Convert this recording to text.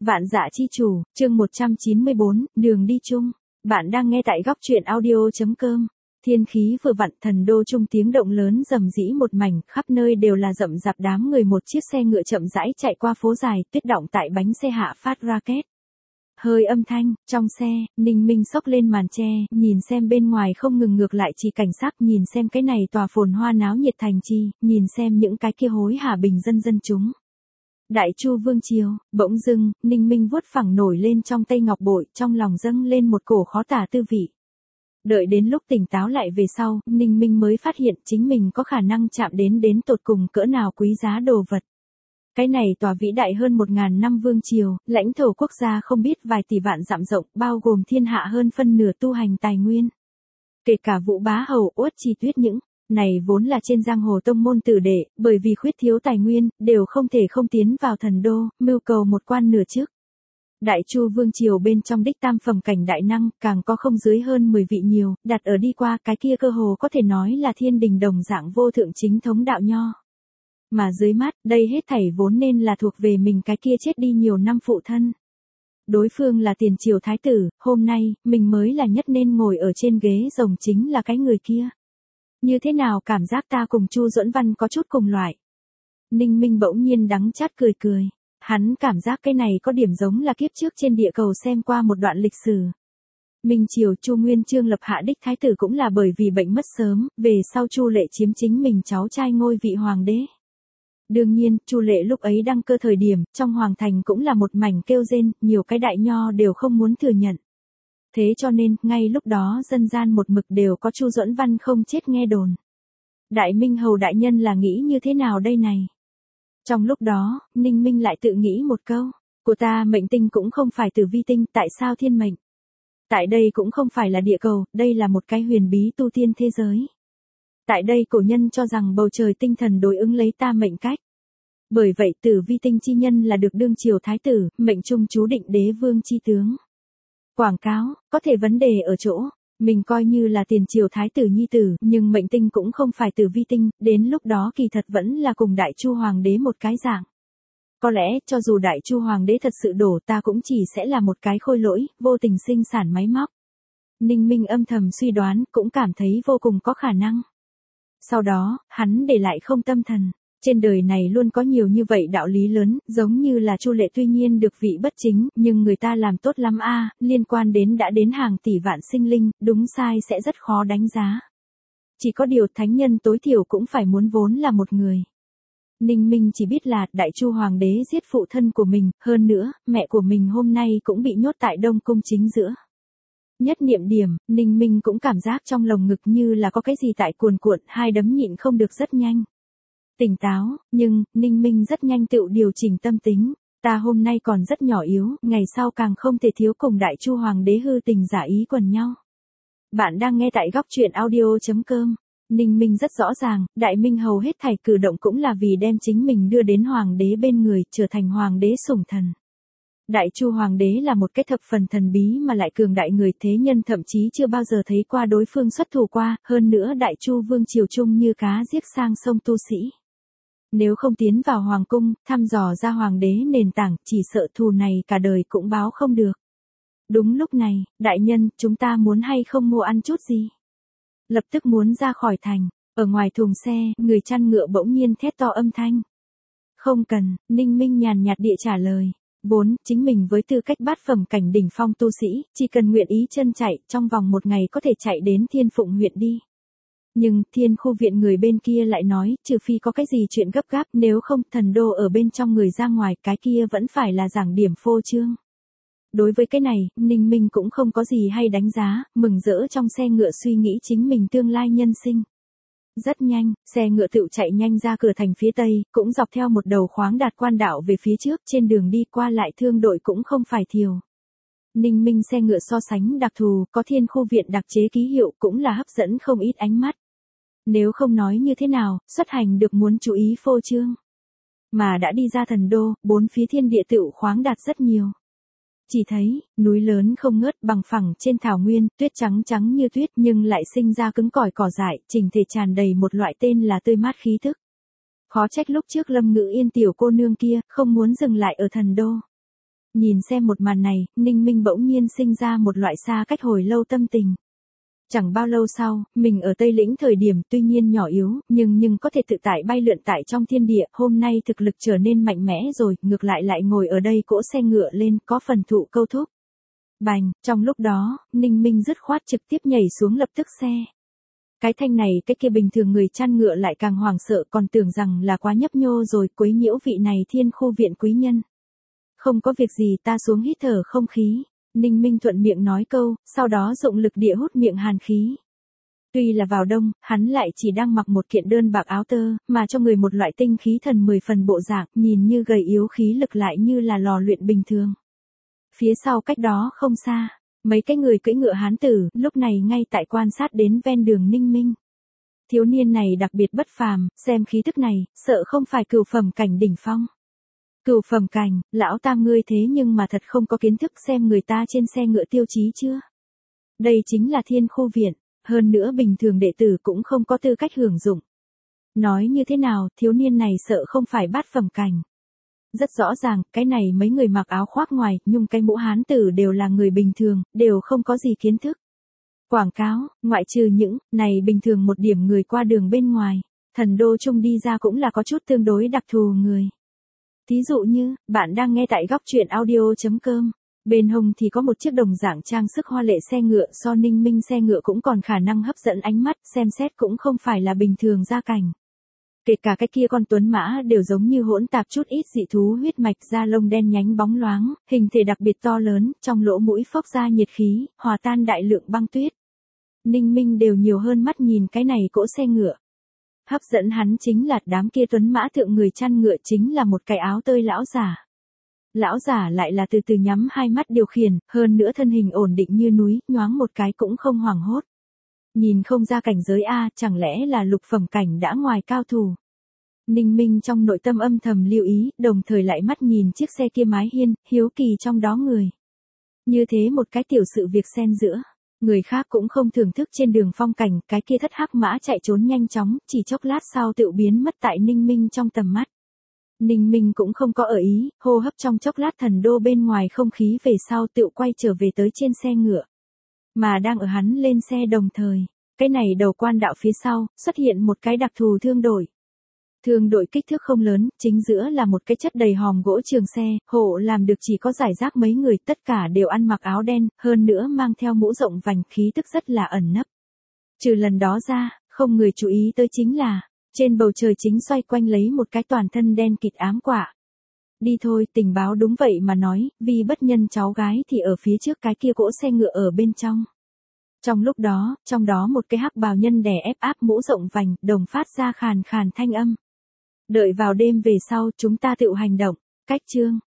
Vạn Dạ Chi Chủ, chương 194, đường đi chung. Bạn đang nghe tại góc truyện audio.com. Thiên khí vừa vặn, thần đô trung tiếng động lớn rầm rĩ một mảnh, khắp nơi đều là rậm rạp đám người. Một chiếc xe ngựa chậm rãi chạy qua phố dài, tuyết động tại bánh xe hạ phát ra két. Hơi âm thanh, trong xe, Ninh Minh xốc lên màn che, nhìn xem bên ngoài không ngừng ngược lại chỉ cảnh sắc, nhìn xem cái này tòa phồn hoa náo nhiệt thành trì, nhìn xem những cái kia hối hả bình dân dân chúng. Đại Chu vương triều, bỗng dưng, Ninh Minh vuốt phẳng nổi lên trong tay ngọc bội, trong lòng dâng lên một cổ khó tả tư vị. Đợi đến lúc tỉnh táo lại về sau, Ninh Minh mới phát hiện chính mình có khả năng chạm đến tột cùng cỡ nào quý giá đồ vật. Cái này tòa vĩ đại hơn 1000 năm vương triều, lãnh thổ quốc gia không biết vài tỷ vạn dặm rộng, bao gồm thiên hạ hơn phân nửa tu hành tài nguyên. Kể cả Vũ Bá Hầu, Uất Chi Tuyết những này vốn là trên giang hồ tông môn tử đệ, bởi vì khuyết thiếu tài nguyên, đều không thể không tiến vào thần đô, mưu cầu một quan nửa chức. Đại Chu vương triều bên trong đích tam phẩm cảnh đại năng, càng có không dưới hơn 10 vị nhiều, đặt ở đi qua cái kia cơ hồ có thể nói là thiên đình đồng dạng vô thượng chính thống đạo nho. Mà dưới mắt, đây hết thảy vốn nên là thuộc về mình cái kia chết đi nhiều năm phụ thân. Đối phương là tiền triều thái tử, hôm nay, mình mới là nhất nên ngồi ở trên ghế rồng chính là cái người kia. Như thế nào cảm giác ta cùng Chu Duẫn Văn có chút cùng loại. Ninh Minh bỗng nhiên đắng chát cười cười. Hắn cảm giác cái này có điểm giống là kiếp trước trên địa cầu xem qua một đoạn lịch sử. Minh triều Chu Nguyên Chương lập hạ đích thái tử cũng là bởi vì bệnh mất sớm, về sau Chu Lệ chiếm chính mình cháu trai ngôi vị hoàng đế. Đương nhiên, Chu Lệ lúc ấy đăng cơ thời điểm, trong hoàng thành cũng là một mảnh kêu rên, nhiều cái đại nho đều không muốn thừa nhận. Thế cho nên, ngay lúc đó dân gian một mực đều có Chu Duẫn Văn không chết nghe đồn. Đại Minh Hầu đại nhân là nghĩ như thế nào đây này? Trong lúc đó, Ninh Minh lại tự nghĩ một câu, của ta mệnh tinh cũng không phải tử vi tinh, tại sao thiên mệnh? Tại đây cũng không phải là địa cầu, đây là một cái huyền bí tu tiên thế giới. Tại đây cổ nhân cho rằng bầu trời tinh thần đối ứng lấy ta mệnh cách. Bởi vậy tử vi tinh chi nhân là được đương triều thái tử, mệnh trung chú định đế vương chi tướng. Quảng cáo, có thể vấn đề ở chỗ, mình coi như là tiền triều thái tử nhi tử, nhưng mệnh tinh cũng không phải tử vi tinh, đến lúc đó kỳ thật vẫn là cùng đại chu hoàng đế một cái dạng. Có lẽ, cho dù đại chu hoàng đế thật sự đổ, ta cũng chỉ sẽ là một cái khôi lỗi, vô tình sinh sản máy móc. Ninh Minh âm thầm suy đoán, cũng cảm thấy vô cùng có khả năng. Sau đó, hắn để lại không tâm thần. Trên đời này luôn có nhiều như vậy đạo lý lớn, giống như là Chu Lệ tuy nhiên được vị bất chính, nhưng người ta làm tốt lắm a, liên quan đến đã đến hàng tỷ vạn sinh linh, đúng sai sẽ rất khó đánh giá. Chỉ có điều thánh nhân tối thiểu cũng phải muốn vốn là một người. Ninh Minh chỉ biết là đại chu hoàng đế giết phụ thân của mình, hơn nữa, mẹ của mình hôm nay cũng bị nhốt tại Đông Cung chính giữa. Nhất niệm điểm, Ninh Minh cũng cảm giác trong lồng ngực như là có cái gì tại cuồn cuộn, hai đấm nhịn không được rất nhanh. Tỉnh táo, nhưng, Ninh Minh rất nhanh tự điều chỉnh tâm tính, ta hôm nay còn rất nhỏ yếu, ngày sau càng không thể thiếu cùng đại chu hoàng đế hư tình giả ý quần nhau. Bạn đang nghe tại góc truyện audio.com. Ninh Minh rất rõ ràng, Đại Minh Hầu hết thảy cử động cũng là vì đem chính mình đưa đến hoàng đế bên người, trở thành hoàng đế sủng thần. Đại chu hoàng đế là một cái thập phần thần bí mà lại cường đại người, thế nhân thậm chí chưa bao giờ thấy qua đối phương xuất thủ qua, hơn nữa đại chu vương triều chung như cá giết sang sông tu sĩ. Nếu không tiến vào hoàng cung, thăm dò ra hoàng đế nền tảng, chỉ sợ thù này cả đời cũng báo không được. Đúng lúc này, đại nhân, chúng ta muốn hay không mua ăn chút gì? Lập tức muốn ra khỏi thành, ở ngoài thùng xe, người chăn ngựa bỗng nhiên thét to âm thanh. Không cần, Ninh Minh nhàn nhạt địa trả lời. Vốn, chính mình với tư cách bát phẩm cảnh đỉnh phong tu sĩ, chỉ cần nguyện ý chân chạy, trong vòng một ngày có thể chạy đến Thiên Phụng huyện đi. Nhưng, Thiên Khu viện người bên kia lại nói, trừ phi có cái gì chuyện gấp gáp, nếu không, thần đô ở bên trong người ra ngoài, cái kia vẫn phải là giảng điểm phô trương. Đối với cái này, Ninh Minh cũng không có gì hay đánh giá, mừng rỡ trong xe ngựa suy nghĩ chính mình tương lai nhân sinh. Rất nhanh, xe ngựa tựu chạy nhanh ra cửa thành phía tây, cũng dọc theo một đầu khoáng đạt quan đạo về phía trước, trên đường đi qua lại thương đội cũng không phải thiểu. Ninh Minh xe ngựa so sánh đặc thù, có Thiên Khu viện đặc chế ký hiệu cũng là hấp dẫn không ít ánh mắt. Nếu không nói như thế nào, xuất hành được muốn chú ý phô trương. Mà đã đi ra thần đô, bốn phía thiên địa tựu khoáng đạt rất nhiều. Chỉ thấy, núi lớn không ngớt bằng phẳng trên thảo nguyên, tuyết trắng trắng như tuyết nhưng lại sinh ra cứng cỏi cỏ dại, chỉnh thể tràn đầy một loại tên là tươi mát khí thức. Khó trách lúc trước Lâm Ngữ Yên tiểu cô nương kia, không muốn dừng lại ở thần đô. Nhìn xem một màn này, Ninh Minh bỗng nhiên sinh ra một loại xa cách hồi lâu tâm tình. Chẳng bao lâu sau, mình ở Tây Lĩnh thời điểm tuy nhiên nhỏ yếu, nhưng có thể tự tại bay lượn tại trong thiên địa, hôm nay thực lực trở nên mạnh mẽ rồi, ngược lại ngồi ở đây cỗ xe ngựa lên, có phần thụ câu thúc. Bành, trong lúc đó, Ninh Minh dứt khoát trực tiếp nhảy xuống lập tức xe. Cái thanh này cái kia bình thường người chăn ngựa lại càng hoảng sợ, còn tưởng rằng là quá nhấp nhô rồi, quấy nhiễu vị này thiên khu viện quý nhân. Không có việc gì, ta xuống hít thở không khí. Ninh Minh thuận miệng nói câu, sau đó dụng lực địa hút miệng hàn khí. Tuy là vào đông, hắn lại chỉ đang mặc một kiện đơn bạc áo tơ, mà cho người một loại tinh khí thần 10 phần bộ dạng, nhìn như gầy yếu khí lực lại như là lò luyện bình thường. Phía sau cách đó không xa, mấy cái người cưỡi ngựa hán tử, lúc này ngay tại quan sát đến ven đường Ninh Minh. Thiếu niên này đặc biệt bất phàm, xem khí tức này, sợ không phải cửu phẩm cảnh đỉnh phong. Cửu phẩm cảnh, lão tam ngươi thế nhưng mà thật không có kiến thức xem người ta trên xe ngựa tiêu chí chưa? Đây chính là thiên khu viện, hơn nữa bình thường đệ tử cũng không có tư cách hưởng dụng. Nói như thế nào, thiếu niên này sợ không phải bát phẩm cảnh. Rất rõ ràng, cái này mấy người mặc áo khoác ngoài, nhung cái mũ hán tử đều là người bình thường, đều không có gì kiến thức. Quảng cáo, ngoại trừ những, này bình thường một điểm người qua đường bên ngoài, thần đô trung đi ra cũng là có chút tương đối đặc thù người. Thí dụ như, bạn đang nghe tại góc truyện audio.com. Bên hông thì có một chiếc đồng dạng trang sức hoa lệ xe ngựa, so Ninh Minh xe ngựa cũng còn khả năng hấp dẫn ánh mắt, xem xét cũng không phải là bình thường gia cảnh. Kể cả cái kia con tuấn mã đều giống như hỗn tạp chút ít dị thú huyết mạch, da lông đen nhánh bóng loáng, hình thể đặc biệt to lớn, trong lỗ mũi phốc ra nhiệt khí, hòa tan đại lượng băng tuyết. Ninh Minh đều nhiều hơn mắt nhìn cái này cỗ xe ngựa. Hấp dẫn hắn chính là đám kia tuấn mã thượng người chăn ngựa chính là một cái áo tơi lão giả. Lão giả lại là từ từ nhắm hai mắt điều khiển, hơn nữa thân hình ổn định như núi, nhoáng một cái cũng không hoảng hốt. Nhìn không ra cảnh giới A, chẳng lẽ là lục phẩm cảnh đã ngoài cao thủ. Ninh Minh trong nội tâm âm thầm lưu ý, đồng thời lại mắt nhìn chiếc xe kia mái hiên, hiếu kỳ trong đó người. Như thế một cái tiểu sự việc xen giữa. Người khác cũng không thưởng thức trên đường phong cảnh, cái kia thất hắc mã chạy trốn nhanh chóng, chỉ chốc lát sau tự biến mất tại Ninh Minh trong tầm mắt. Ninh Minh cũng không có ở ý, hô hấp trong chốc lát thần đô bên ngoài không khí về sau tự quay trở về tới trên xe ngựa. Mà đang ở hắn lên xe đồng thời, cái này đầu quan đạo phía sau, xuất hiện một cái đặc thù thương đội. Thương đội kích thước không lớn, chính giữa là một cái chất đầy hòm gỗ trường xe, hộ làm được chỉ có giải rác mấy người, tất cả đều ăn mặc áo đen, hơn nữa mang theo mũ rộng vành, khí tức rất là ẩn nấp. Trừ lần đó ra, không người chú ý tới chính là, trên bầu trời chính xoay quanh lấy một cái toàn thân đen kịt ám quạ. Đi thôi, tình báo đúng vậy mà nói, vì bất nhân cháu gái thì ở phía trước cái kia cỗ xe ngựa ở bên trong. Trong lúc đó, trong đó một cái hắc bào nhân đè ép áp mũ rộng vành, đồng phát ra khàn khàn thanh âm. Đợi vào đêm về sau, chúng ta tự hành động. Cách chương.